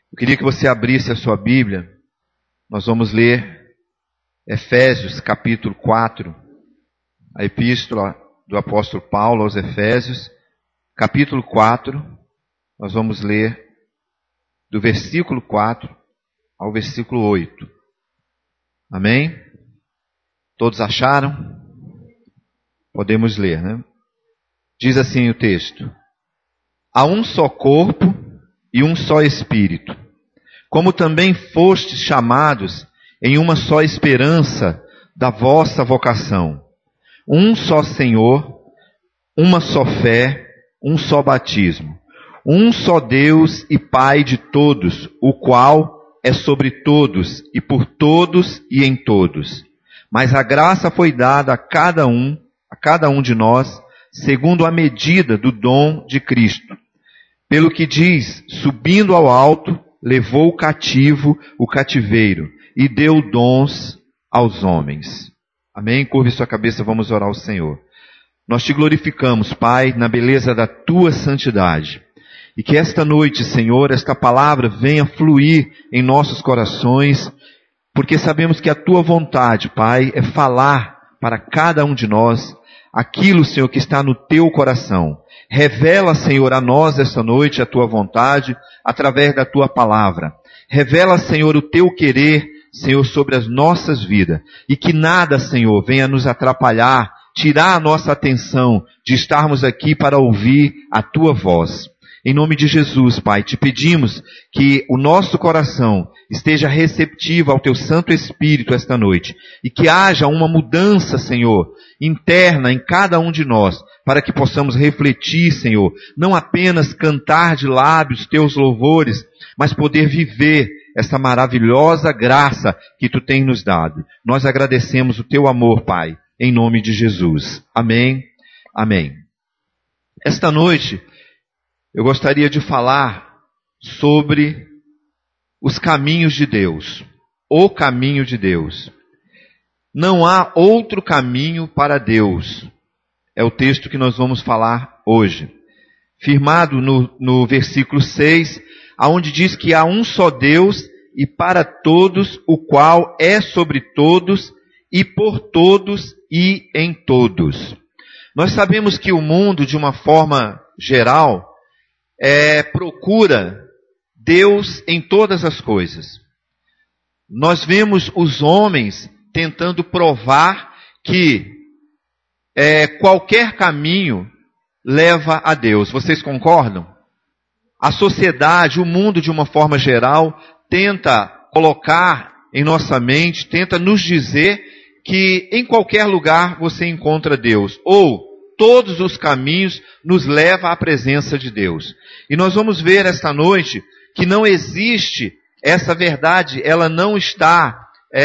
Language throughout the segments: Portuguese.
Eu queria que você abrisse a sua Bíblia. Nós vamos ler Efésios capítulo 4, a epístola do apóstolo Paulo aos Efésios, capítulo 4. Nós vamos ler do versículo 4 ao versículo 8. Amém? Todos acharam? Podemos ler, né? Diz assim o texto: há um só corpo e um só Espírito, como também fostes chamados em uma só esperança da vossa vocação. Um só Senhor, uma só fé, um só batismo. Um só Deus e Pai de todos, o qual é sobre todos e por todos e em todos. Mas a graça foi dada a cada um de nós, segundo a medida do dom de Cristo. Pelo que diz, subindo ao alto, levou o cativo o cativeiro e deu dons aos homens. Amém? Curve sua cabeça, vamos orar ao Senhor. Nós te glorificamos, Pai, na beleza da tua santidade. E que esta noite, Senhor, esta palavra venha fluir em nossos corações, porque sabemos que a tua vontade, Pai, é falar para cada um de nós aquilo, Senhor, que está no teu coração. Revela, Senhor, a nós esta noite a tua vontade através da tua palavra. Revela, Senhor, o teu querer, Senhor, sobre as nossas vidas. E que nada, Senhor, venha nos atrapalhar, tirar a nossa atenção de estarmos aqui para ouvir a tua voz. Em nome de Jesus, Pai, te pedimos que o nosso coração esteja receptivo ao teu Santo Espírito esta noite. E que haja uma mudança, Senhor, interna em cada um de nós, para que possamos refletir, Senhor, não apenas cantar de lábios teus louvores, mas poder viver essa maravilhosa graça que tu tens nos dado. Nós agradecemos o teu amor, Pai, em nome de Jesus. Amém. Amém. Esta noite, eu gostaria de falar sobre os caminhos de Deus, o caminho de Deus. Não há outro caminho para Deus. É o texto que nós vamos falar hoje. Firmado no versículo 6, aonde diz que há um só Deus e para todos, o qual é sobre todos e por todos e em todos. Nós sabemos que o mundo, de uma forma geral, procura Deus em todas as coisas. Nós vemos os homens tentando provar que qualquer caminho leva a Deus. Vocês concordam? A sociedade, o mundo de uma forma geral, tenta colocar em nossa mente, tenta nos dizer que em qualquer lugar você encontra Deus. Ou todos os caminhos nos levam à presença de Deus. E nós vamos ver esta noite que não existe essa verdade, ela não está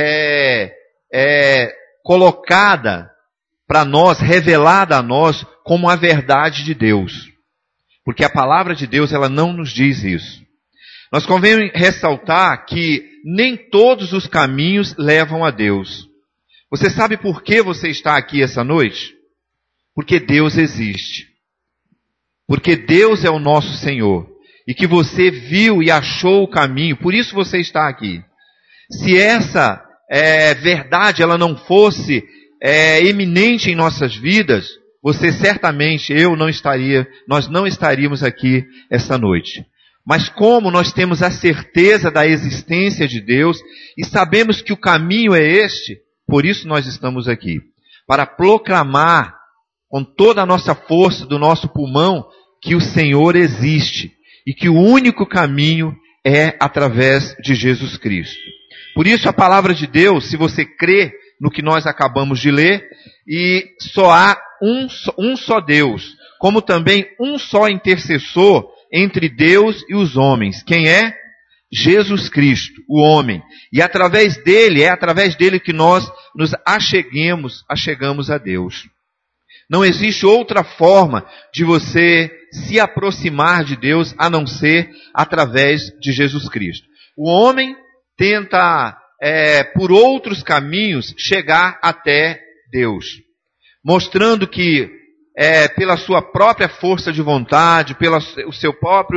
colocada para nós, revelada a nós como a verdade de Deus. Porque a palavra de Deus, ela não nos diz isso. Nós convém ressaltar que nem todos os caminhos levam a Deus. Você sabe por que você está aqui essa noite? Porque Deus existe. Porque Deus é o nosso Senhor. E que você viu e achou o caminho, por isso você está aqui. Se essa verdade ela não fosse eminente em nossas vidas, você certamente, nós não estaríamos aqui essa noite. Mas como nós temos a certeza da existência de Deus e sabemos que o caminho é este, por isso nós estamos aqui. Para proclamar com toda a nossa força do nosso pulmão que o Senhor existe e que o único caminho é através de Jesus Cristo. Por isso a palavra de Deus, se você crê no que nós acabamos de ler, e só há um só Deus, como também um só intercessor entre Deus e os homens. Quem é? Jesus Cristo, o homem. E através dele que nós nos achegamos a Deus. Não existe outra forma de você se aproximar de Deus a não ser através de Jesus Cristo. O homem tenta, por outros caminhos, chegar até Deus, mostrando que pela sua própria força de vontade, pelo seu próprio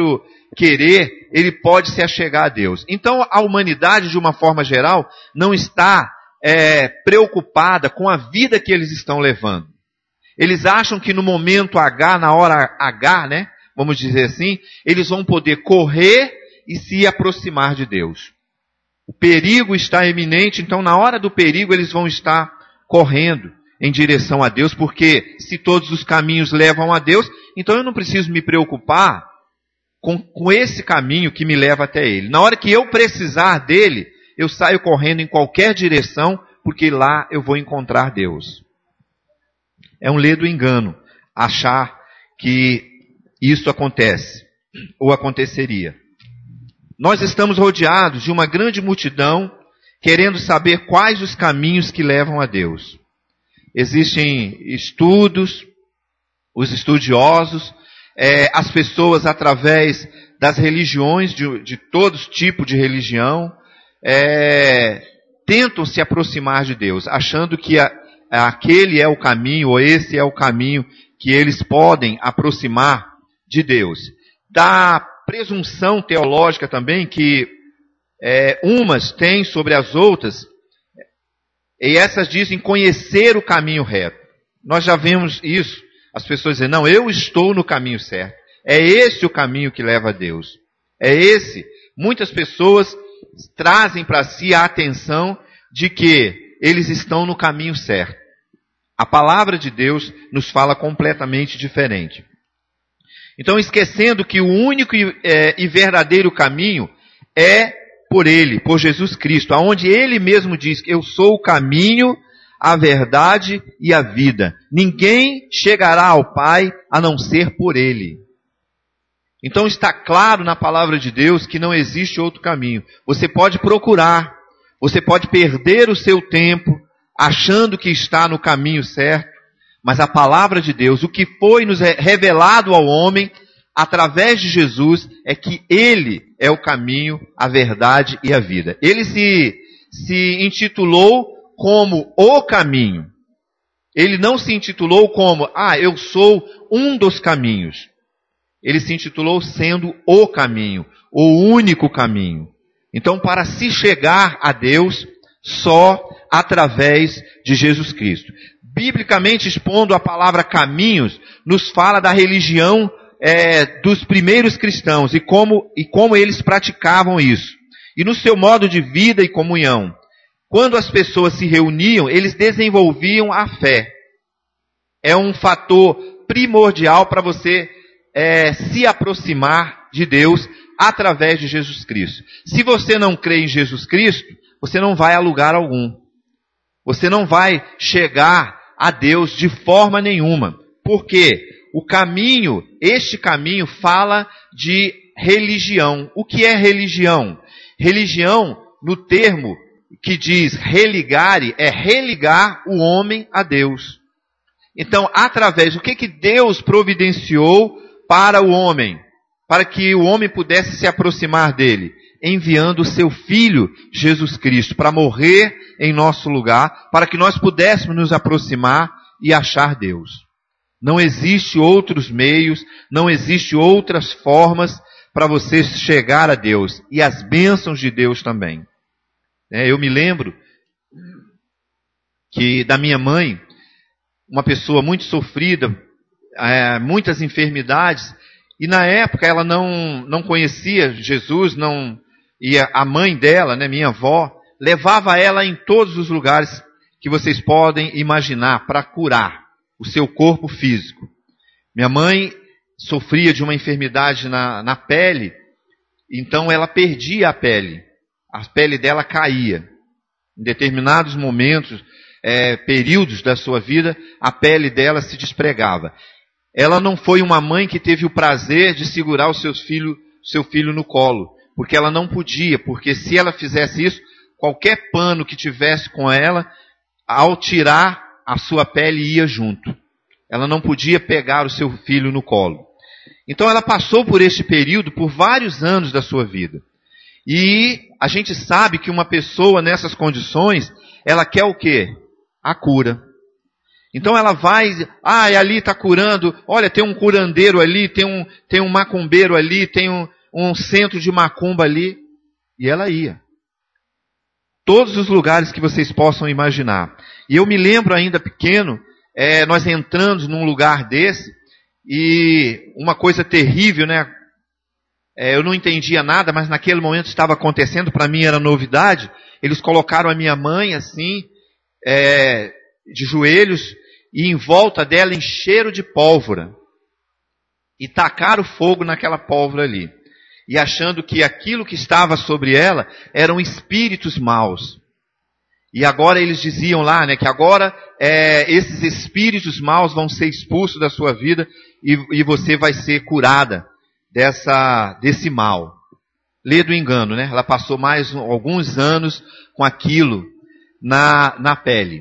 querer, ele pode se achegar a Deus. Então a humanidade, de uma forma geral, não está preocupada com a vida que eles estão levando. Eles acham que no momento H, na hora H, né, vamos dizer assim, eles vão poder correr e se aproximar de Deus. O perigo está iminente, então na hora do perigo eles vão estar correndo em direção a Deus, porque se todos os caminhos levam a Deus, então eu não preciso me preocupar com esse caminho que me leva até Ele. Na hora que eu precisar dele, eu saio correndo em qualquer direção, porque lá eu vou encontrar Deus. É um ledo engano achar que isso acontece, ou aconteceria. Nós estamos rodeados de uma grande multidão querendo saber quais os caminhos que levam a Deus. Existem estudos, os estudiosos, as pessoas através das religiões, de todos os tipos de religião, tentam se aproximar de Deus, achando que aquele é o caminho, ou esse é o caminho que eles podem aproximar de Deus. Da presunção teológica também que umas têm sobre as outras, e essas dizem conhecer o caminho reto. Nós já vemos isso, as pessoas dizem, não, eu estou no caminho certo. É esse o caminho que leva a Deus. É esse. Muitas pessoas trazem para si a atenção de que eles estão no caminho certo. A palavra de Deus nos fala completamente diferente. Então, esquecendo que o único e verdadeiro caminho é por Ele, por Jesus Cristo, aonde Ele mesmo diz que eu sou o caminho, a verdade e a vida. Ninguém chegará ao Pai a não ser por Ele. Então está claro na palavra de Deus que não existe outro caminho. Você pode procurar, você pode perder o seu tempo achando que está no caminho certo, mas a palavra de Deus, o que foi nos revelado ao homem, através de Jesus, é que Ele é o caminho, a verdade e a vida. Ele se intitulou como o caminho. Ele não se intitulou como, eu sou um dos caminhos. Ele se intitulou sendo o caminho, o único caminho. Então, para se chegar a Deus, só através de Jesus Cristo. Biblicamente expondo a palavra caminhos, nos fala da religião dos primeiros cristãos e como eles praticavam isso. E no seu modo de vida e comunhão. Quando as pessoas se reuniam, eles desenvolviam a fé. É um fator primordial para você se aproximar de Deus através de Jesus Cristo. Se você não crê em Jesus Cristo, você não vai a lugar algum. Você não vai chegar a Deus de forma nenhuma. Por quê? Este caminho fala de religião. O que é religião? Religião, no termo que diz religare, é religar o homem a Deus. Então, através do que Deus providenciou para o homem, para que o homem pudesse se aproximar dele, enviando o seu Filho, Jesus Cristo, para morrer em nosso lugar, para que nós pudéssemos nos aproximar e achar Deus. Não existe outros meios, não existe outras formas para você chegar a Deus, e as bênçãos de Deus também. Eu me lembro que da minha mãe, uma pessoa muito sofrida, muitas enfermidades, e na época ela não conhecia Jesus, e a mãe dela, minha avó, levava ela em todos os lugares que vocês podem imaginar para curar o seu corpo físico. Minha mãe sofria de uma enfermidade na pele, então ela perdia a pele dela caía. Em determinados momentos, períodos da sua vida, a pele dela se despregava. Ela não foi uma mãe que teve o prazer de segurar o seu filho no colo, porque ela não podia, porque se ela fizesse isso, qualquer pano que tivesse com ela, ao tirar, a sua pele ia junto. Ela não podia pegar o seu filho no colo. Então ela passou por este período por vários anos da sua vida. E a gente sabe que uma pessoa nessas condições, ela quer o quê? A cura. Então ela vai, ali está curando, olha, tem um curandeiro ali, tem um macumbeiro ali, tem um centro de macumba ali. E ela ia. Todos os lugares que vocês possam imaginar. E eu me lembro ainda pequeno, nós entrando num lugar desse, e uma coisa terrível, né? Eu não entendia nada, mas naquele momento estava acontecendo, para mim era novidade. Eles colocaram a minha mãe assim, de joelhos, e em volta dela encheram de pólvora. E tacaram fogo naquela pólvora ali. E achando que aquilo que estava sobre ela eram espíritos maus. E agora eles diziam lá, né, que agora esses espíritos maus vão ser expulsos da sua vida e você vai ser curada desse mal. Lê do engano, né? Ela passou mais alguns anos com aquilo na pele.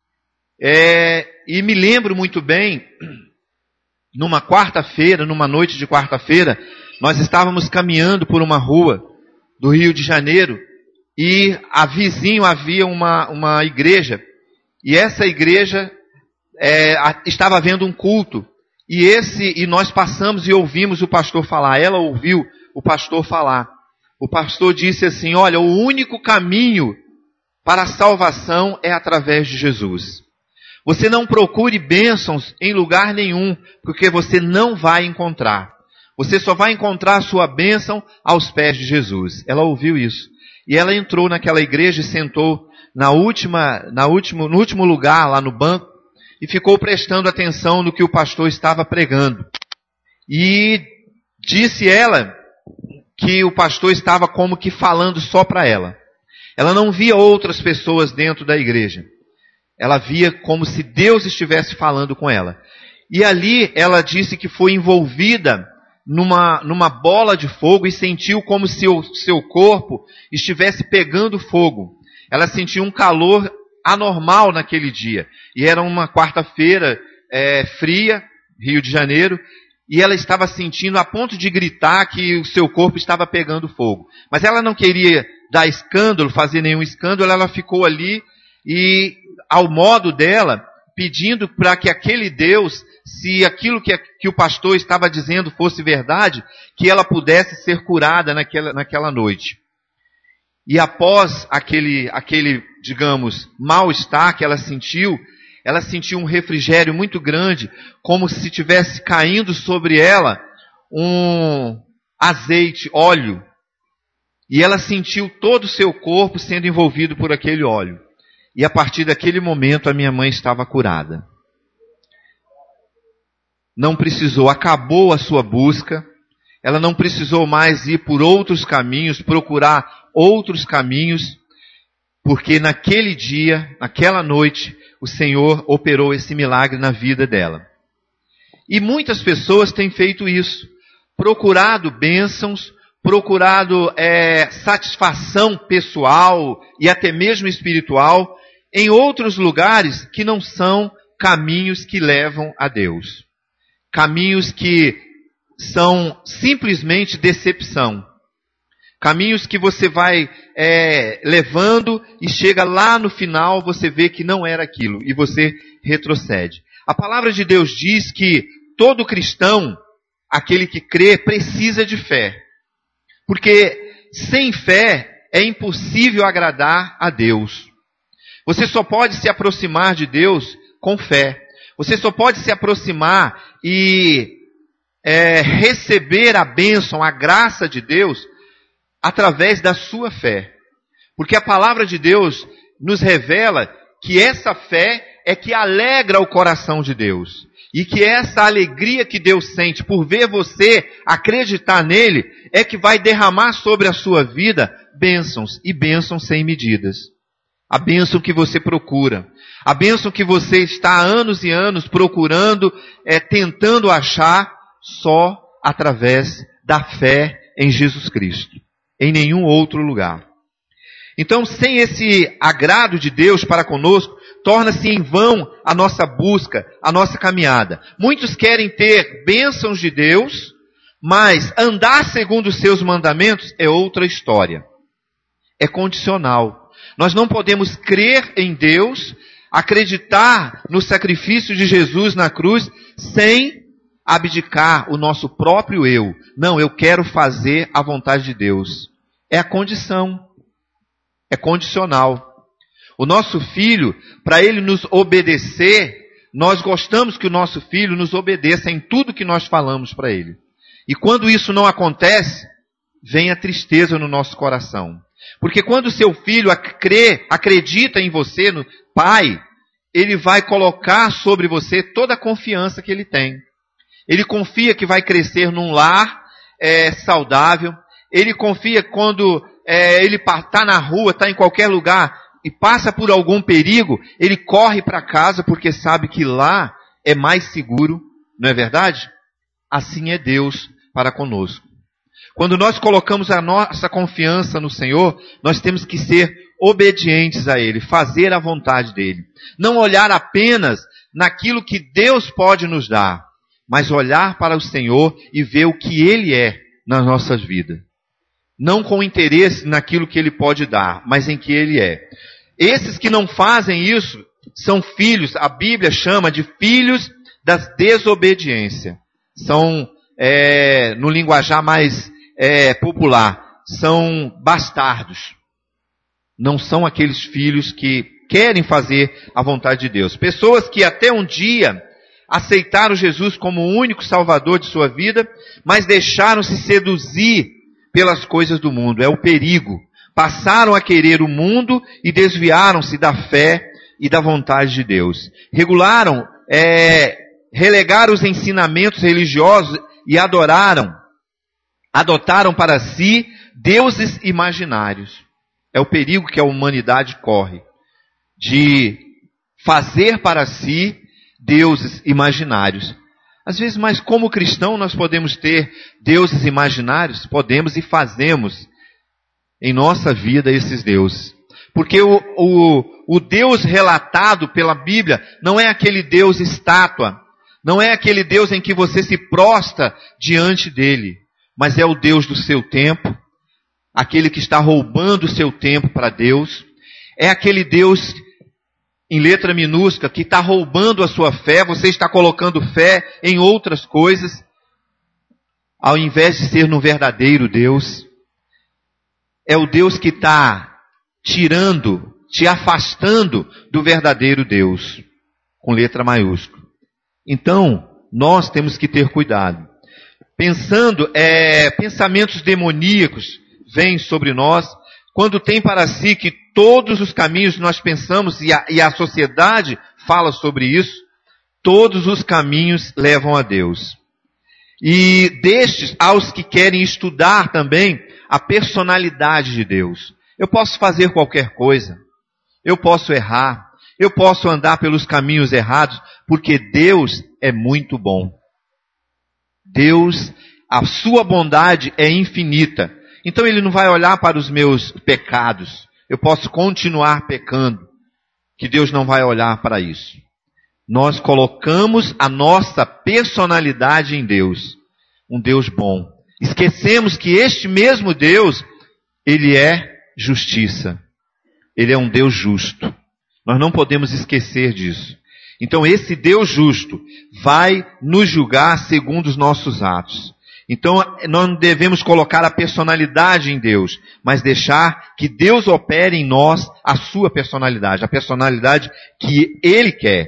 E me lembro muito bem, numa quarta-feira, numa noite de quarta-feira, nós estávamos caminhando por uma rua do Rio de Janeiro e a vizinho havia uma igreja e essa igreja estava havendo um culto e nós passamos e ouvimos o pastor falar. Ela ouviu o pastor falar. O pastor disse assim: olha, o único caminho para a salvação é através de Jesus. Você não procure bênçãos em lugar nenhum, porque você não vai encontrar. Você só vai encontrar a sua bênção aos pés de Jesus. Ela ouviu isso. E ela entrou naquela igreja e sentou no último lugar, lá no banco, e ficou prestando atenção no que o pastor estava pregando. E disse ela que o pastor estava como que falando só para ela. Ela não via outras pessoas dentro da igreja. Ela via como se Deus estivesse falando com ela. E ali ela disse que foi envolvida numa bola de fogo e sentiu como se o seu corpo estivesse pegando fogo. Ela sentiu um calor anormal naquele dia. E era uma quarta-feira fria, Rio de Janeiro, e ela estava sentindo a ponto de gritar que o seu corpo estava pegando fogo. Mas ela não queria dar escândalo, fazer nenhum escândalo, ela ficou ali e, ao modo dela, pedindo para que aquele Deus, se aquilo que o pastor estava dizendo fosse verdade, que ela pudesse ser curada naquela noite. E após aquele, digamos, mal-estar que ela sentiu um refrigério muito grande, como se tivesse caindo sobre ela um azeite, óleo. E ela sentiu todo o seu corpo sendo envolvido por aquele óleo. E a partir daquele momento a minha mãe estava curada. Não precisou, acabou a sua busca. Ela não precisou mais ir por outros caminhos, procurar outros caminhos, porque naquele dia, naquela noite, o Senhor operou esse milagre na vida dela. E muitas pessoas têm feito isso, procurado bênçãos, procurado satisfação pessoal e até mesmo espiritual em outros lugares que não são caminhos que levam a Deus. Caminhos que são simplesmente decepção. Caminhos que você vai levando e chega lá no final, você vê que não era aquilo e você retrocede. A palavra de Deus diz que todo cristão, aquele que crê, precisa de fé. Porque sem fé é impossível agradar a Deus. Você só pode se aproximar de Deus com fé. Você só pode se aproximar e receber a bênção, a graça de Deus, através da sua fé. Porque a palavra de Deus nos revela que essa fé é que alegra o coração de Deus. E que essa alegria que Deus sente por ver você acreditar nele é que vai derramar sobre a sua vida bênçãos e bênçãos sem medidas. A bênção que você procura. A bênção que você está há anos e anos procurando, tentando achar só através da fé em Jesus Cristo. Em nenhum outro lugar. Então, sem esse agrado de Deus para conosco, torna-se em vão a nossa busca, a nossa caminhada. Muitos querem ter bênçãos de Deus, mas andar segundo os seus mandamentos é outra história. É condicional. Nós não podemos crer em Deus, acreditar no sacrifício de Jesus na cruz, sem abdicar o nosso próprio eu. Não, eu quero fazer a vontade de Deus. É a condição. É condicional. O nosso filho, para ele nos obedecer, nós gostamos que o nosso filho nos obedeça em tudo que nós falamos para ele. E quando isso não acontece, vem a tristeza no nosso coração. Porque quando o seu filho acredita em você, no pai, ele vai colocar sobre você toda a confiança que ele tem. Ele confia que vai crescer num lar saudável. Ele confia quando ele está na rua, está em qualquer lugar e passa por algum perigo, ele corre para casa porque sabe que lá é mais seguro. Não é verdade? Assim é Deus para conosco. Quando nós colocamos a nossa confiança no Senhor, nós temos que ser obedientes a Ele, fazer a vontade dEle. Não olhar apenas naquilo que Deus pode nos dar, mas olhar para o Senhor e ver o que Ele é nas nossas vidas. Não com interesse naquilo que Ele pode dar, mas em que Ele é. Esses que não fazem isso são filhos, a Bíblia chama de filhos da desobediência. São, no linguajar mais popular, são bastardos. Não são aqueles filhos que querem fazer a vontade de Deus. Pessoas que até um dia aceitaram Jesus como o único salvador de sua vida, mas deixaram-se seduzir pelas coisas do mundo. É o perigo. Passaram a querer o mundo e desviaram-se da fé e da vontade de Deus. Relegaram os ensinamentos religiosos e adotaram para si deuses imaginários. É o perigo que a humanidade corre, de fazer para si deuses imaginários. Às vezes, mas como cristão nós podemos ter deuses imaginários? Podemos e fazemos em nossa vida esses deuses. Porque o Deus relatado pela Bíblia não é aquele Deus estátua, não é aquele Deus em que você se prostra diante dele, mas é o Deus do seu tempo, aquele que está roubando o seu tempo para Deus, é aquele Deus em letra minúscula que está roubando a sua fé, você está colocando fé em outras coisas, ao invés de ser no verdadeiro Deus. É o Deus que está te afastando do verdadeiro Deus, com letra maiúscula. Então, nós temos que ter cuidado. Pensamentos demoníacos vêm sobre nós, quando tem para si que todos os caminhos nós pensamos, e a sociedade fala sobre isso, todos os caminhos levam a Deus. E destes, aos que querem estudar também a personalidade de Deus. Eu posso fazer qualquer coisa, eu posso errar, eu posso andar pelos caminhos errados, porque Deus é muito bom. Deus, a sua bondade é infinita. Então Ele não vai olhar para os meus pecados. Eu posso continuar pecando, que Deus não vai olhar para isso. Nós colocamos a nossa personalidade em Deus, um Deus bom. Esquecemos que este mesmo Deus, Ele é justiça. Ele é um Deus justo. Nós não podemos esquecer disso. Então esse Deus justo vai nos julgar segundo os nossos atos. Então nós não devemos colocar a personalidade em Deus, mas deixar que Deus opere em nós a sua personalidade, a personalidade que Ele quer.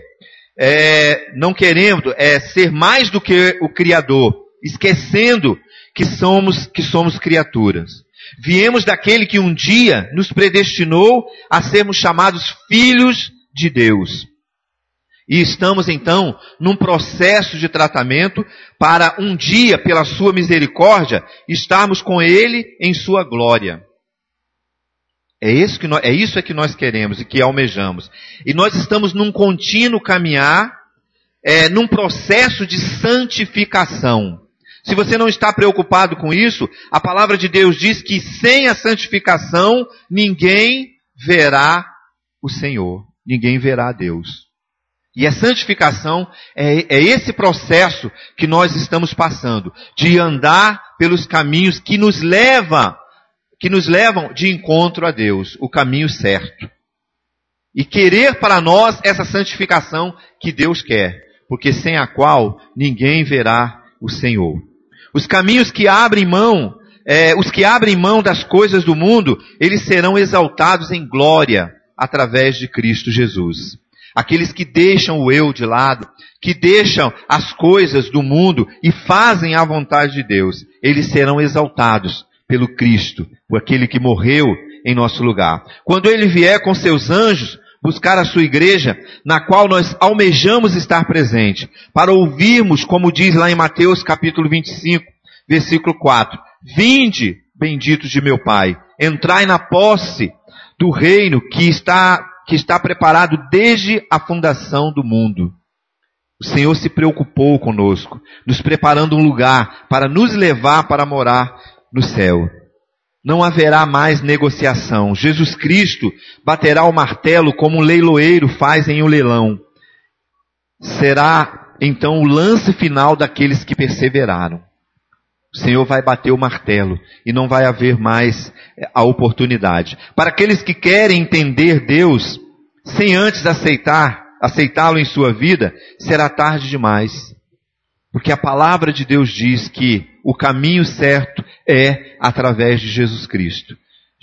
Não querendo ser mais do que o Criador, esquecendo que somos criaturas. Viemos daquele que um dia nos predestinou a sermos chamados filhos de Deus. E estamos então num processo de tratamento para um dia, pela sua misericórdia, estarmos com Ele em sua glória. É isso que nós queremos e que almejamos. E nós estamos num contínuo caminhar, num processo de santificação. Se você não está preocupado com isso, a palavra de Deus diz que sem a santificação ninguém verá o Senhor, ninguém verá a Deus. E a santificação é esse processo que nós estamos passando, de andar pelos caminhos que nos levam de encontro a Deus, o caminho certo. E querer para nós essa santificação que Deus quer. porque sem a qual ninguém verá o Senhor. Os caminhos que abrem mão, os que abrem mão das coisas do mundo, eles serão exaltados em glória através de Cristo Jesus. Aqueles que deixam o eu de lado, que deixam as coisas do mundo e fazem a vontade de Deus, eles serão exaltados pelo Cristo, por aquele que morreu em nosso lugar. Quando Ele vier com seus anjos buscar a sua igreja, na qual nós almejamos estar presente, para ouvirmos, como diz lá em Mateus capítulo 25, versículo 4, vinde, benditos de meu Pai, entrai na posse do reino que está preparado desde a fundação do mundo. O Senhor se preocupou conosco, nos preparando um lugar para nos levar para morar no céu. Não haverá mais negociação. Jesus Cristo baterá o martelo como um leiloeiro faz em um leilão. Será então o lance final daqueles que perseveraram. O Senhor vai bater o martelo e não vai haver mais a oportunidade. Para aqueles que querem entender Deus, sem antes aceitá-lo em sua vida, será tarde demais. Porque a palavra de Deus diz que o caminho certo é através de Jesus Cristo.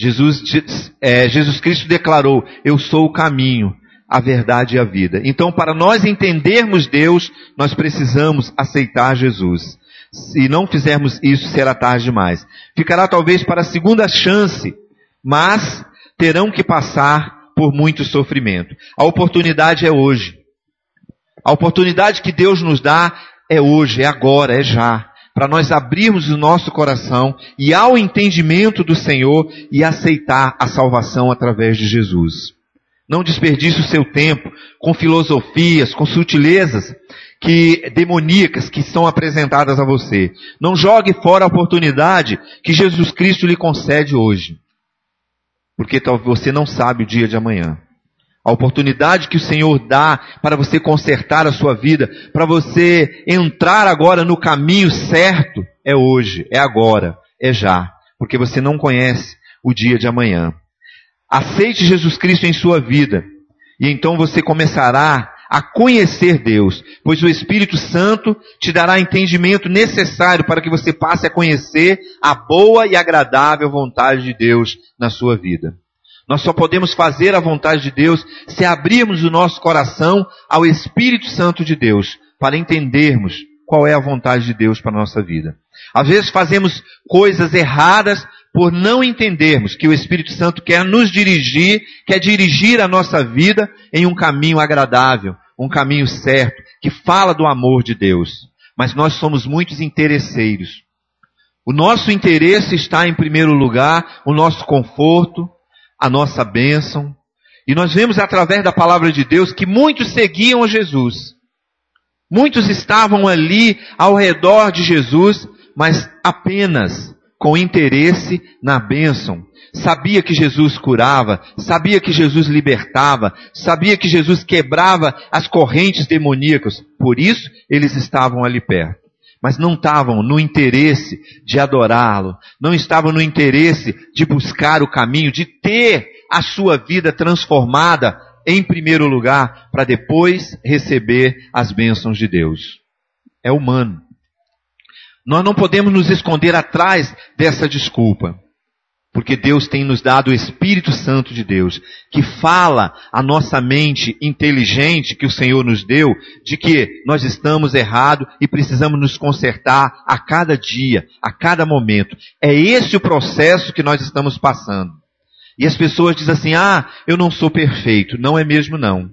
Jesus Cristo declarou, eu sou o caminho, a verdade e a vida. Então, para nós entendermos Deus, nós precisamos aceitar Jesus. Se não fizermos isso, será tarde demais. Ficará talvez para a segunda chance, mas terão que passar por muito sofrimento. A oportunidade é hoje. A oportunidade que Deus nos dá é hoje, é agora, é já. Para nós abrirmos o nosso coração e ao entendimento do Senhor e aceitar a salvação através de Jesus. Não desperdice o seu tempo com filosofias, com sutilezas demoníacas que são apresentadas a você. Não jogue fora a oportunidade que Jesus Cristo lhe concede hoje. Porque você não sabe o dia de amanhã. A oportunidade que o Senhor dá para você consertar a sua vida, para você entrar agora no caminho certo, é hoje, é agora, é já. Porque você não conhece o dia de amanhã. Aceite Jesus Cristo em sua vida. E então você começará a conhecer Deus, pois o Espírito Santo te dará entendimento necessário para que você passe a conhecer a boa e agradável vontade de Deus na sua vida. Nós só podemos fazer a vontade de Deus se abrirmos o nosso coração ao Espírito Santo de Deus, para entendermos qual é a vontade de Deus para a nossa vida. Às vezes fazemos coisas erradas por não entendermos que o Espírito Santo quer nos dirigir, quer dirigir a nossa vida em um caminho agradável, um caminho certo, que fala do amor de Deus. Mas nós somos muitos interesseiros. O nosso interesse está em primeiro lugar, o nosso conforto, a nossa bênção. E nós vemos através da palavra de Deus que muitos seguiam a Jesus. Muitos estavam ali ao redor de Jesus, mas apenas com interesse na bênção. Sabia que Jesus curava, sabia que Jesus libertava, sabia que Jesus quebrava as correntes demoníacas. Por isso, eles estavam ali perto. Mas não estavam no interesse de adorá-lo, não estavam no interesse de buscar o caminho, de ter a sua vida transformada em primeiro lugar, para depois receber as bênçãos de Deus. É humano. Nós não podemos nos esconder atrás dessa desculpa, porque Deus tem nos dado o Espírito Santo de Deus, que fala a nossa mente inteligente que o Senhor nos deu, de que nós estamos errados e precisamos nos consertar a cada dia, a cada momento. É esse o processo que nós estamos passando. E as pessoas dizem assim, eu não sou perfeito. Não é mesmo não.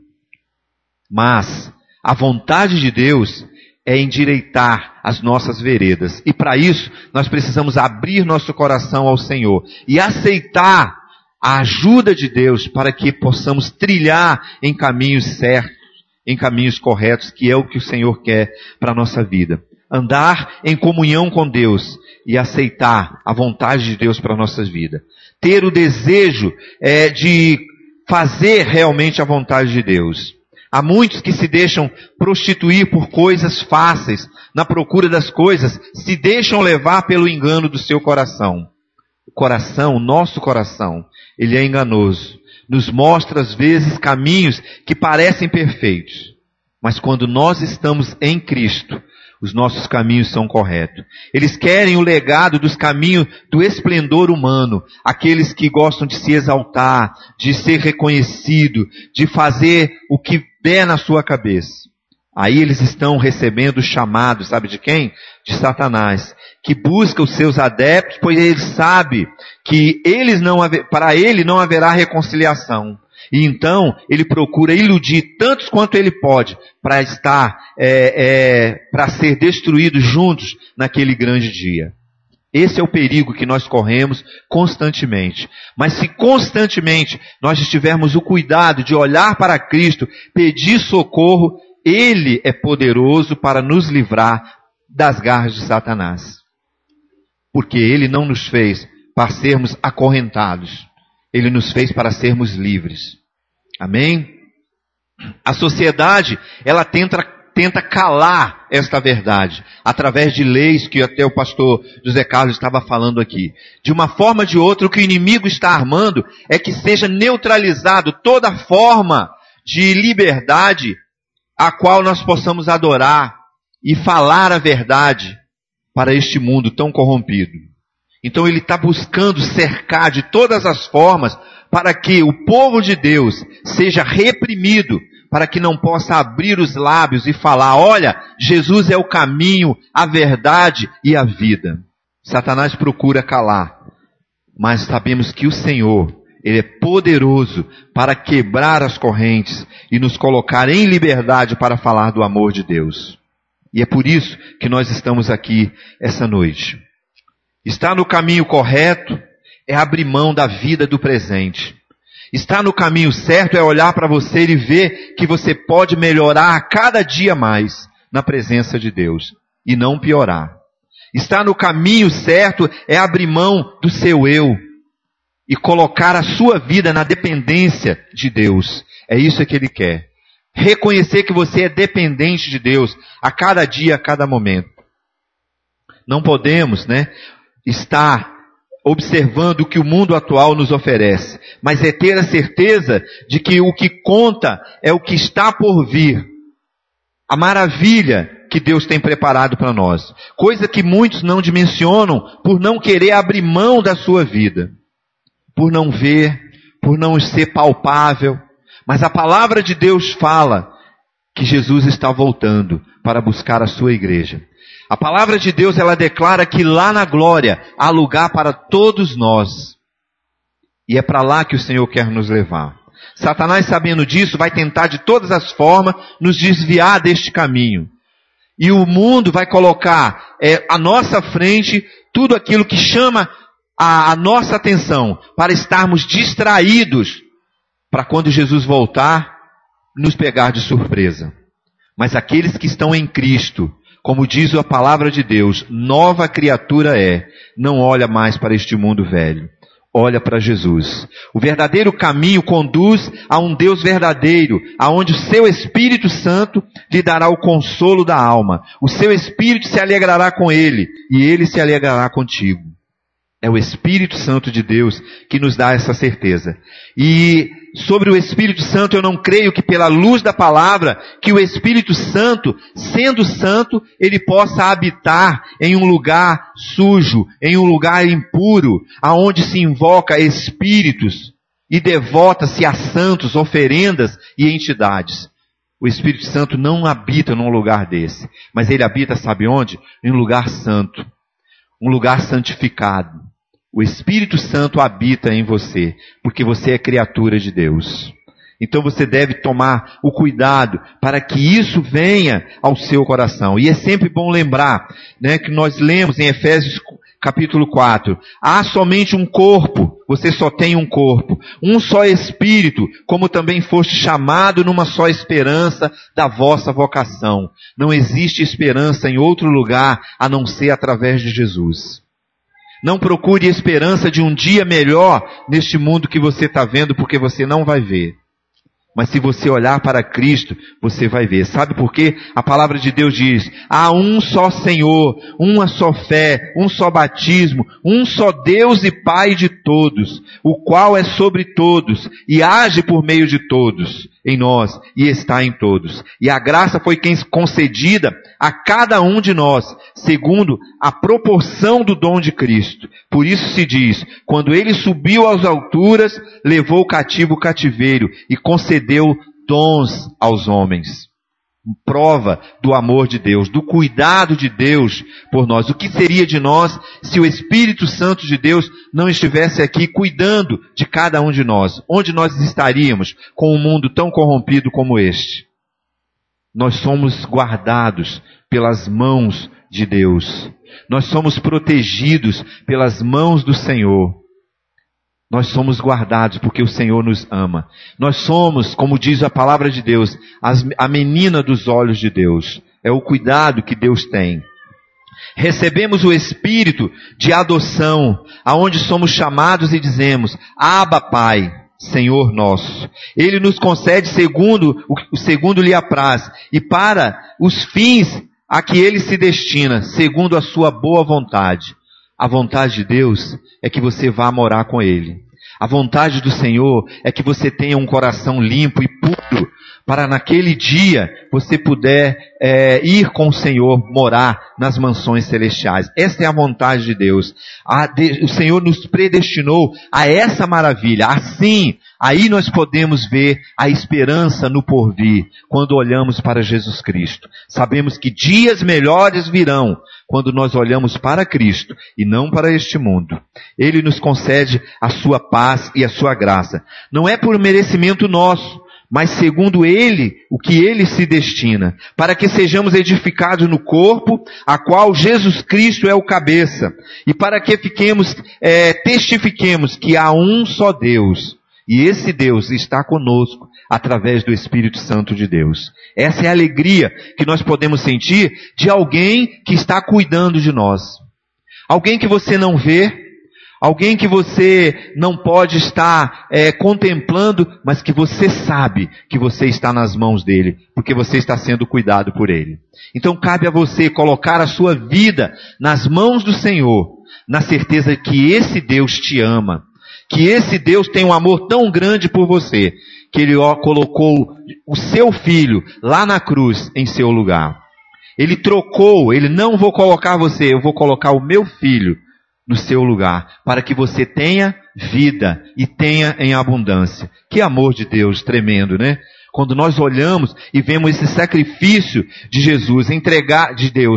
Mas a vontade de Deus é endireitar as nossas veredas. E para isso, nós precisamos abrir nosso coração ao Senhor e aceitar a ajuda de Deus para que possamos trilhar em caminhos certos, em caminhos corretos, que é o que o Senhor quer para a nossa vida. Andar em comunhão com Deus e aceitar a vontade de Deus para a nossa vida. Ter o desejo de fazer realmente a vontade de Deus. Há muitos que se deixam prostituir por coisas fáceis, na procura das coisas, se deixam levar pelo engano do seu coração. O coração, nosso coração, ele é enganoso. Nos mostra às vezes caminhos que parecem perfeitos, Mas quando nós estamos em Cristo, os nossos caminhos são corretos. Eles querem o legado dos caminhos do esplendor humano. Aqueles que gostam de se exaltar, de ser reconhecido, de fazer o que der na sua cabeça. Aí eles estão recebendo o chamado, sabe de quem? De Satanás, que busca os seus adeptos, pois ele sabe que para ele não haverá reconciliação. E então ele procura iludir tantos quanto ele pode para para ser destruídos juntos naquele grande dia. Esse é o perigo que nós corremos constantemente. Mas se constantemente nós tivermos o cuidado de olhar para Cristo, pedir socorro, Ele é poderoso para nos livrar das garras de Satanás. Porque Ele não nos fez para sermos acorrentados. Ele nos fez para sermos livres. Amém? A sociedade, ela tenta calar esta verdade, através de leis que até o pastor José Carlos estava falando aqui. De uma forma ou de outra, o que o inimigo está armando é que seja neutralizado toda forma de liberdade a qual nós possamos adorar e falar a verdade para este mundo tão corrompido. Então ele está buscando cercar de todas as formas para que o povo de Deus seja reprimido, para que não possa abrir os lábios e falar, olha, Jesus é o caminho, a verdade e a vida. Satanás procura calar, mas sabemos que o Senhor, Ele é poderoso para quebrar as correntes e nos colocar em liberdade para falar do amor de Deus. E é por isso que nós estamos aqui essa noite. Estar no caminho correto é abrir mão da vida do presente. Estar no caminho certo é olhar para você e ver que você pode melhorar a cada dia mais na presença de Deus e não piorar. Estar no caminho certo é abrir mão do seu eu e colocar a sua vida na dependência de Deus. É isso que Ele quer. Reconhecer que você é dependente de Deus a cada dia, a cada momento. Não podemos, estar observando o que o mundo atual nos oferece, mas é ter a certeza de que o que conta é o que está por vir. A maravilha que Deus tem preparado para nós. Coisa que muitos não dimensionam por não querer abrir mão da sua vida. Por não ver, por não ser palpável. Mas a palavra de Deus fala que Jesus está voltando para buscar a sua igreja. A palavra de Deus, ela declara que lá na glória há lugar para todos nós. E é para lá que o Senhor quer nos levar. Satanás, sabendo disso, vai tentar de todas as formas nos desviar deste caminho. E o mundo vai colocar à nossa frente tudo aquilo que chama a nossa atenção para estarmos distraídos para quando Jesus voltar, nos pegar de surpresa. Mas aqueles que estão em Cristo, como diz a palavra de Deus, nova criatura não olha mais para este mundo velho, olha para Jesus. O verdadeiro caminho conduz a um Deus verdadeiro, aonde o seu Espírito Santo lhe dará o consolo da alma. O seu Espírito se alegrará com ele, e ele se alegrará contigo. É o Espírito Santo de Deus que nos dá essa certeza. E sobre o Espírito Santo, eu não creio que pela luz da palavra, que o Espírito Santo, sendo santo, ele possa habitar em um lugar sujo, em um lugar impuro, aonde se invoca espíritos e devota-se a santos, oferendas e entidades. O Espírito Santo não habita num lugar desse, mas ele habita, sabe onde? Em um lugar santo, um lugar santificado. O Espírito Santo habita em você, porque você é criatura de Deus. Então você deve tomar o cuidado para que isso venha ao seu coração. E é sempre bom lembrar, que nós lemos em Efésios capítulo 4, há somente um corpo, você só tem um corpo, um só Espírito, como também foste chamado numa só esperança da vossa vocação. Não existe esperança em outro lugar a não ser através de Jesus. Não procure esperança de um dia melhor neste mundo que você está vendo, porque você não vai ver. Mas se você olhar para Cristo, você vai ver. Sabe por quê? A palavra de Deus diz: há um só Senhor, uma só fé, um só batismo, um só Deus e Pai de todos, o qual é sobre todos e age por meio de todos, em nós e está em todos. E a graça foi concedida a cada um de nós, segundo a proporção do dom de Cristo. Por isso se diz: quando ele subiu às alturas, levou cativo o cativeiro e concedeu dons aos homens. Prova do amor de Deus, do cuidado de Deus por nós. O que seria de nós se o Espírito Santo de Deus não estivesse aqui cuidando de cada um de nós? Onde nós estaríamos com um mundo tão corrompido como este? Nós somos guardados pelas mãos de Deus. Nós somos protegidos pelas mãos do Senhor. Nós somos guardados porque o Senhor nos ama. Nós somos, como diz a palavra de Deus, a menina dos olhos de Deus. É o cuidado que Deus tem. Recebemos o Espírito de adoção, aonde somos chamados e dizemos: Abba, Pai, Senhor nosso. Ele nos concede segundo lhe apraz, e para os fins a que ele se destina, segundo a sua boa vontade. A vontade de Deus é que você vá morar com Ele. A vontade do Senhor é que você tenha um coração limpo e puro, para naquele dia você puder ir com o Senhor morar nas mansões celestiais. Essa é a vontade de Deus. O Senhor nos predestinou a essa maravilha. Assim, aí nós podemos ver a esperança no porvir, quando olhamos para Jesus Cristo. Sabemos que dias melhores virão, quando nós olhamos para Cristo e não para este mundo. Ele nos concede a sua paz e a sua graça. Não é por merecimento nosso, mas segundo Ele, o que Ele se destina, para que sejamos edificados no corpo, a qual Jesus Cristo é o cabeça, e para que testifiquemos que há um só Deus, e esse Deus está conosco através do Espírito Santo de Deus. Essa é a alegria que nós podemos sentir de alguém que está cuidando de nós. Alguém que você não vê, alguém que você não pode estar contemplando, mas que você sabe que você está nas mãos dele, porque você está sendo cuidado por ele. Então cabe a você colocar a sua vida nas mãos do Senhor, na certeza que esse Deus te ama, que esse Deus tem um amor tão grande por você, que ele colocou o seu filho lá na cruz em seu lugar. Ele trocou, ele não vou colocar você, eu vou colocar o meu filho no seu lugar, para que você tenha vida e tenha em abundância. Que amor de Deus tremendo, né? Quando nós olhamos e vemos esse sacrifício de Jesus, entregar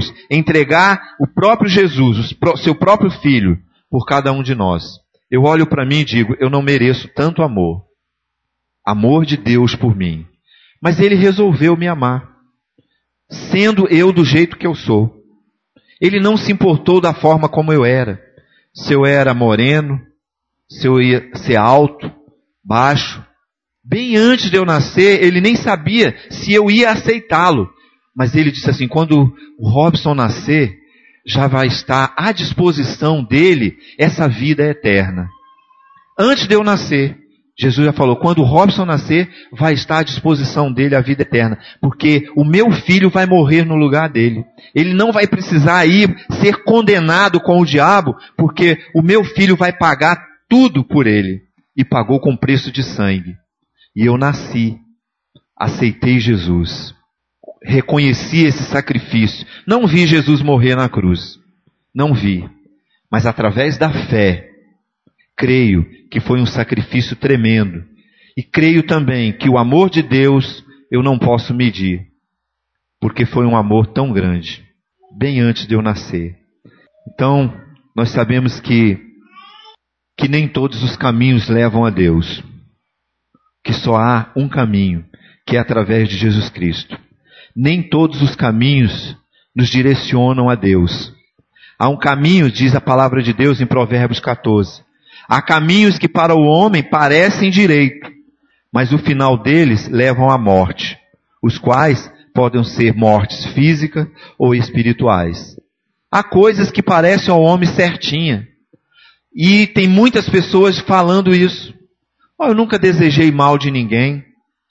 o próprio Jesus, o seu próprio filho, por cada um de nós. Eu olho para mim e digo: eu não mereço tanto amor. Amor de Deus por mim. Mas Ele resolveu me amar, sendo eu do jeito que eu sou. Ele não se importou da forma como eu era. Se eu era moreno, se eu ia ser alto, baixo. Bem antes de eu nascer, Ele nem sabia se eu ia aceitá-lo. Mas Ele disse assim: quando o Robson nascer, já vai estar à disposição dele essa vida eterna. Antes de eu nascer, Jesus já falou: quando o Robson nascer, vai estar à disposição dele a vida eterna, porque o meu filho vai morrer no lugar dele. Ele não vai precisar ser condenado com o diabo, porque o meu filho vai pagar tudo por ele. E pagou com preço de sangue. E eu nasci, aceitei Jesus, reconheci esse sacrifício. Não vi Jesus morrer na cruz, não vi, mas através da fé, creio que foi um sacrifício tremendo. E creio também que o amor de Deus eu não posso medir, porque foi um amor tão grande, bem antes de eu nascer. Então, nós sabemos que nem todos os caminhos levam a Deus, que só há um caminho, que é através de Jesus Cristo. Nem todos os caminhos nos direcionam a Deus. Há um caminho, diz a palavra de Deus em Provérbios 14. Há caminhos que para o homem parecem direito, mas o final deles levam à morte, os quais podem ser mortes físicas ou espirituais. Há coisas que parecem ao homem certinha, e tem muitas pessoas falando isso. Eu nunca desejei mal de ninguém,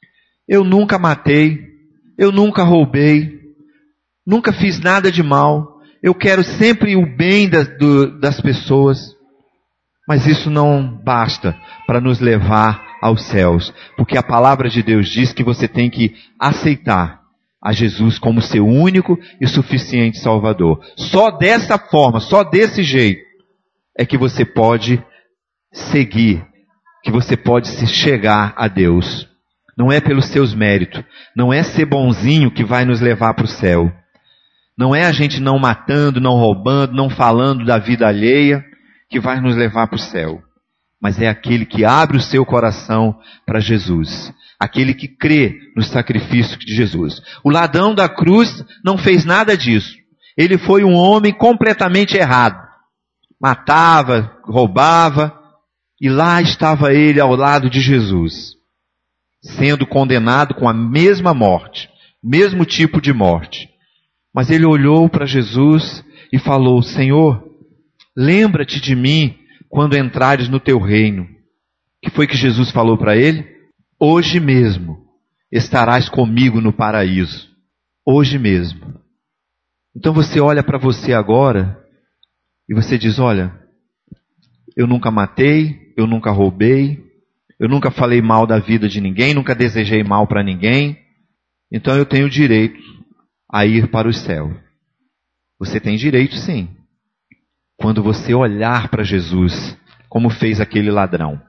eu nunca matei, eu nunca roubei, nunca fiz nada de mal, eu quero sempre o bem das pessoas. Mas isso não basta para nos levar aos céus, porque a palavra de Deus diz que você tem que aceitar a Jesus como seu único e suficiente Salvador. Só dessa forma, só desse jeito, é que você pode seguir, que você pode se chegar a Deus. Não é pelos seus méritos, não é ser bonzinho que vai nos levar para o céu. Não é a gente não matando, não roubando, não falando da vida alheia que vai nos levar para o céu. Mas é aquele que abre o seu coração para Jesus. Aquele que crê no sacrifício de Jesus. O ladrão da cruz não fez nada disso. Ele foi um homem completamente errado. Matava, roubava, e lá estava ele ao lado de Jesus, sendo condenado com a mesma morte, mesmo tipo de morte. Mas ele olhou para Jesus e falou: Senhor, lembra-te de mim quando entrares no teu reino. O que foi que Jesus falou para ele? Hoje mesmo estarás comigo no paraíso. Hoje mesmo. Então você olha para você agora e você diz: olha, eu nunca matei, eu nunca roubei, eu nunca falei mal da vida de ninguém, nunca desejei mal para ninguém. Então eu tenho direito a ir para o céu. Você tem direito, sim. Quando você olhar para Jesus, como fez aquele ladrão.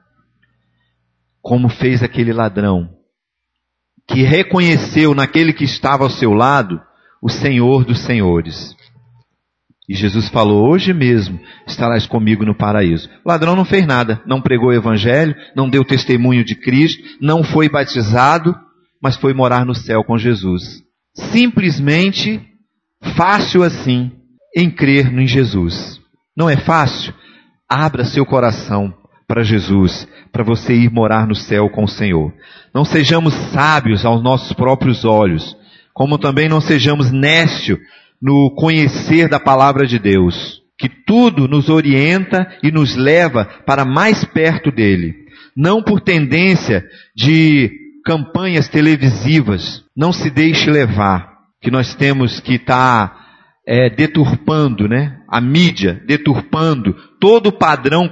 Como fez aquele ladrão que reconheceu naquele que estava ao seu lado o Senhor dos senhores. E Jesus falou: hoje mesmo estarás comigo no paraíso. O ladrão não fez nada, não pregou o evangelho, não deu testemunho de Cristo, não foi batizado, mas foi morar no céu com Jesus. Simplesmente, fácil assim, em crer em Jesus. Não é fácil? Abra seu coração para Jesus, para você ir morar no céu com o Senhor. Não sejamos sábios aos nossos próprios olhos, como também não sejamos nécios no conhecer da palavra de Deus, que tudo nos orienta e nos leva para mais perto dele. Não por tendência de campanhas televisivas. Não se deixe levar, que nós temos que estar deturpando, né? A mídia, deturpando todo o padrão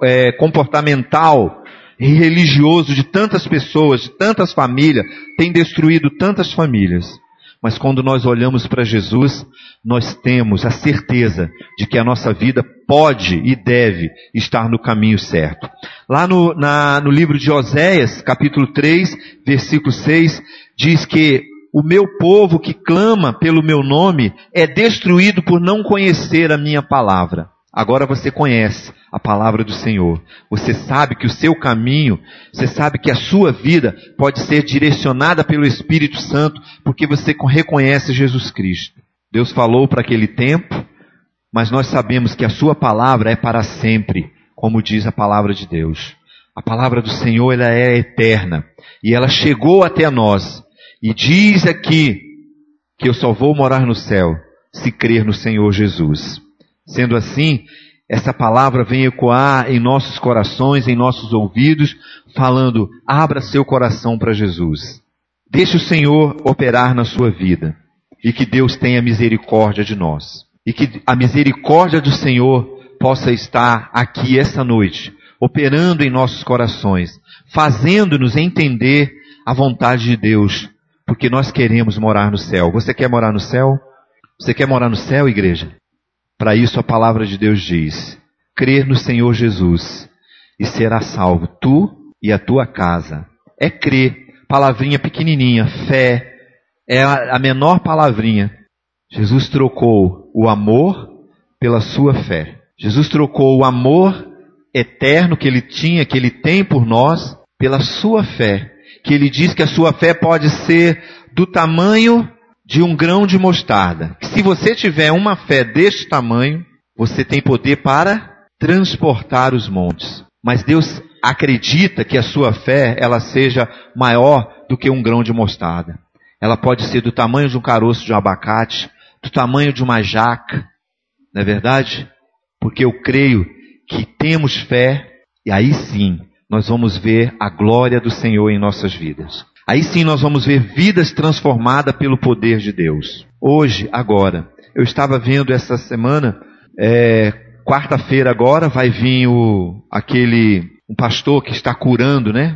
comportamental e religioso de tantas pessoas, de tantas famílias, tem destruído tantas famílias. Mas quando nós olhamos para Jesus, nós temos a certeza de que a nossa vida pode e deve estar no caminho certo. Lá no livro de Oséias, capítulo 3, versículo 6, diz que o meu povo que clama pelo meu nome é destruído por não conhecer a minha palavra. Agora você conhece a palavra do Senhor. Você sabe que o seu caminho, você sabe que a sua vida pode ser direcionada pelo Espírito Santo, porque você reconhece Jesus Cristo. Deus falou para aquele tempo, mas nós sabemos que a sua palavra é para sempre, como diz a palavra de Deus. A palavra do Senhor, ela é eterna, e ela chegou até nós, e diz aqui que eu só vou morar no céu se crer no Senhor Jesus. Sendo assim, essa palavra vem ecoar em nossos corações, em nossos ouvidos, falando: abra seu coração para Jesus. Deixe o Senhor operar na sua vida. E que Deus tenha misericórdia de nós. E que a misericórdia do Senhor possa estar aqui essa noite, operando em nossos corações, fazendo-nos entender a vontade de Deus, porque nós queremos morar no céu. Você quer morar no céu? Você quer morar no céu, igreja? Para isso a palavra de Deus diz: crer no Senhor Jesus e será salvo tu e a tua casa. É crer, palavrinha pequenininha, fé, é a menor palavrinha. Jesus trocou o amor pela sua fé. Jesus trocou o amor eterno que ele tinha, que ele tem por nós, pela sua fé. Que ele diz que a sua fé pode ser do tamanho de um grão de mostarda. Que se você tiver uma fé deste tamanho, você tem poder para transportar os montes. Mas Deus acredita que a sua fé, ela seja maior do que um grão de mostarda. Ela pode ser do tamanho de um caroço de um abacate, do tamanho de uma jaca. Não é verdade? Porque eu creio que temos fé, e aí sim nós vamos ver a glória do Senhor em nossas vidas. Aí sim nós vamos ver vidas transformadas pelo poder de Deus. Hoje, agora, eu estava vendo essa semana, quarta-feira agora, vai vir um pastor que está curando, né?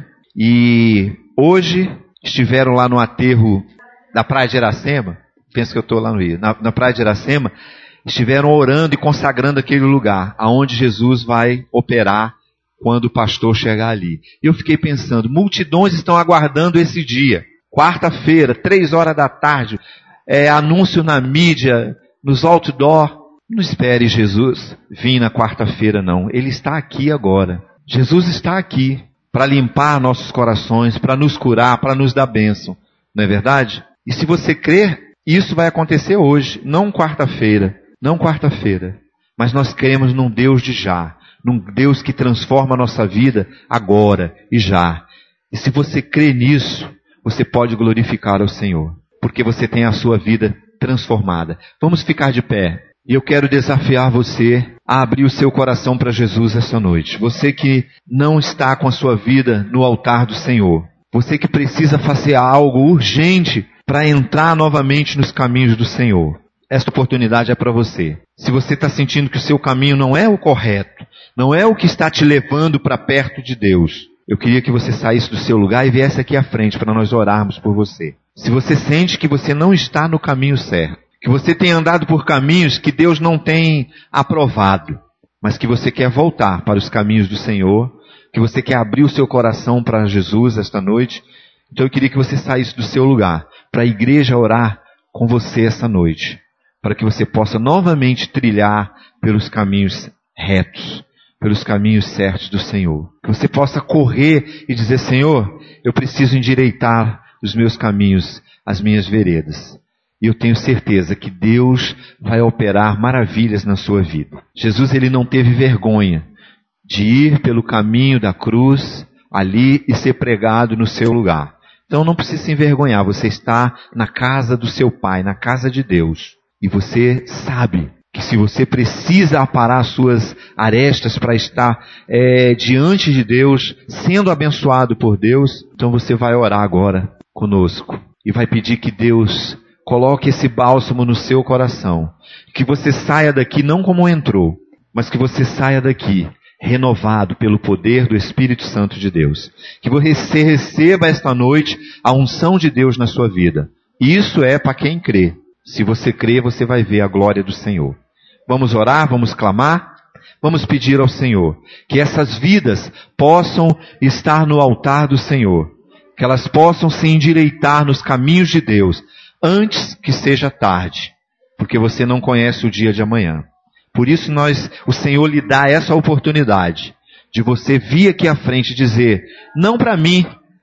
E hoje estiveram lá no aterro da Praia de Iracema, penso que eu estou lá no Rio, na Praia de Iracema, estiveram orando e consagrando aquele lugar, aonde Jesus vai operar quando o pastor chegar ali. E eu fiquei pensando, multidões estão aguardando esse dia, quarta-feira, 3 horas da tarde, anúncio na mídia, nos outdoor. Não espere Jesus vir na quarta-feira, não. Ele está aqui agora. Jesus está aqui para limpar nossos corações, para nos curar, para nos dar bênção. Não é verdade? E se você crer, isso vai acontecer hoje, não quarta-feira. Não quarta-feira. Mas nós cremos num Deus de já. Num Deus que transforma a nossa vida agora e já. E se você crê nisso, você pode glorificar ao Senhor. Porque você tem a sua vida transformada. Vamos ficar de pé. E eu quero desafiar você a abrir o seu coração para Jesus essa noite. Você que não está com a sua vida no altar do Senhor. Você que precisa fazer algo urgente para entrar novamente nos caminhos do Senhor. Esta oportunidade é para você. Se você está sentindo que o seu caminho não é o correto, não é o que está te levando para perto de Deus, eu queria que você saísse do seu lugar e viesse aqui à frente para nós orarmos por você. Se você sente que você não está no caminho certo, que você tem andado por caminhos que Deus não tem aprovado, mas que você quer voltar para os caminhos do Senhor, que você quer abrir o seu coração para Jesus esta noite, então eu queria que você saísse do seu lugar, para a igreja orar com você esta noite, para que você possa novamente trilhar pelos caminhos retos, pelos caminhos certos do Senhor. Que você possa correr e dizer, Senhor, eu preciso endireitar os meus caminhos, as minhas veredas. E eu tenho certeza que Deus vai operar maravilhas na sua vida. Jesus, ele não teve vergonha de ir pelo caminho da cruz ali e ser pregado no seu lugar. Então não precisa se envergonhar, você está na casa do seu Pai, na casa de Deus. E você sabe que se você precisa aparar suas arestas para estar diante de Deus, sendo abençoado por Deus, então você vai orar agora conosco. E vai pedir que Deus coloque esse bálsamo no seu coração. Que você saia daqui não como entrou, mas que você saia daqui renovado pelo poder do Espírito Santo de Deus. Que você receba esta noite a unção de Deus na sua vida. Isso é para quem crê. Se você crê, você vai ver a glória do Senhor. Vamos orar, vamos clamar, vamos pedir ao Senhor que essas vidas possam estar no altar do Senhor, que elas possam se endireitar nos caminhos de Deus, antes que seja tarde, porque você não conhece o dia de amanhã. Por isso o Senhor lhe dá essa oportunidade de você vir aqui à frente e dizer, não para mim,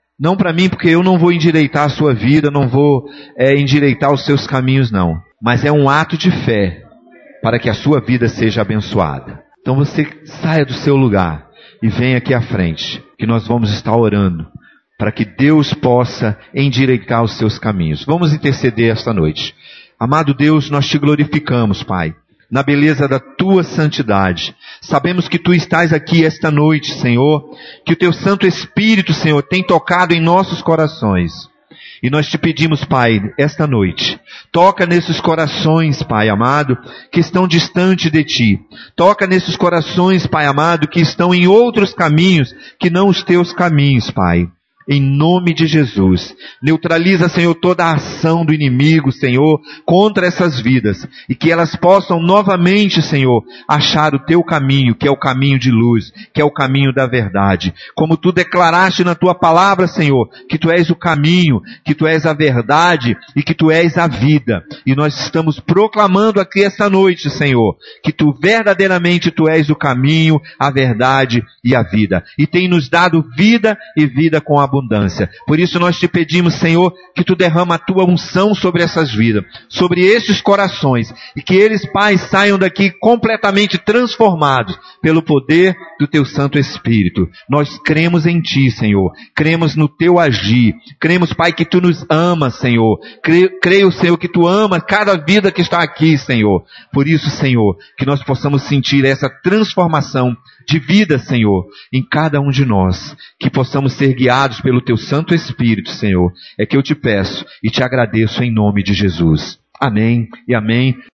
porque eu não vou endireitar a sua vida, não vou endireitar os seus caminhos não, mas é um ato de fé para que a sua vida seja abençoada. Então você saia do seu lugar e venha aqui à frente, que nós vamos estar orando para que Deus possa endireitar os seus caminhos. Vamos interceder esta noite. Amado Deus, nós te glorificamos, Pai, na beleza da tua santidade. Sabemos que tu estás aqui esta noite, Senhor, que o teu Santo Espírito, Senhor, tem tocado em nossos corações. E nós te pedimos, Pai, esta noite, toca nesses corações, Pai amado, que estão distante de Ti. Toca nesses corações, Pai amado, que estão em outros caminhos, que não os teus caminhos, Pai. Em nome de Jesus, neutraliza, Senhor, toda a ação do inimigo, Senhor, contra essas vidas, e que elas possam novamente, Senhor, achar o teu caminho, que é o caminho de luz, que é o caminho da verdade. Como tu declaraste na tua palavra, Senhor, que tu és o caminho, que tu és a verdade e que tu és a vida. E nós estamos proclamando aqui esta noite, Senhor, que tu verdadeiramente tu és o caminho, a verdade e a vida. E tem nos dado vida e vida com abundância. Por isso nós te pedimos, Senhor, que tu derrama a tua unção sobre essas vidas, sobre estes corações, e que eles, Pai, saiam daqui completamente transformados pelo poder do teu Santo Espírito. Nós cremos em ti, Senhor, cremos no teu agir, cremos, Pai, que tu nos amas, Senhor, creio, Senhor, que tu amas cada vida que está aqui, Senhor. Por isso, Senhor, que nós possamos sentir essa transformação de vida, Senhor, em cada um de nós, que possamos ser guiados pelo Teu Santo Espírito, Senhor. É que eu te peço e te agradeço em nome de Jesus. Amém e amém.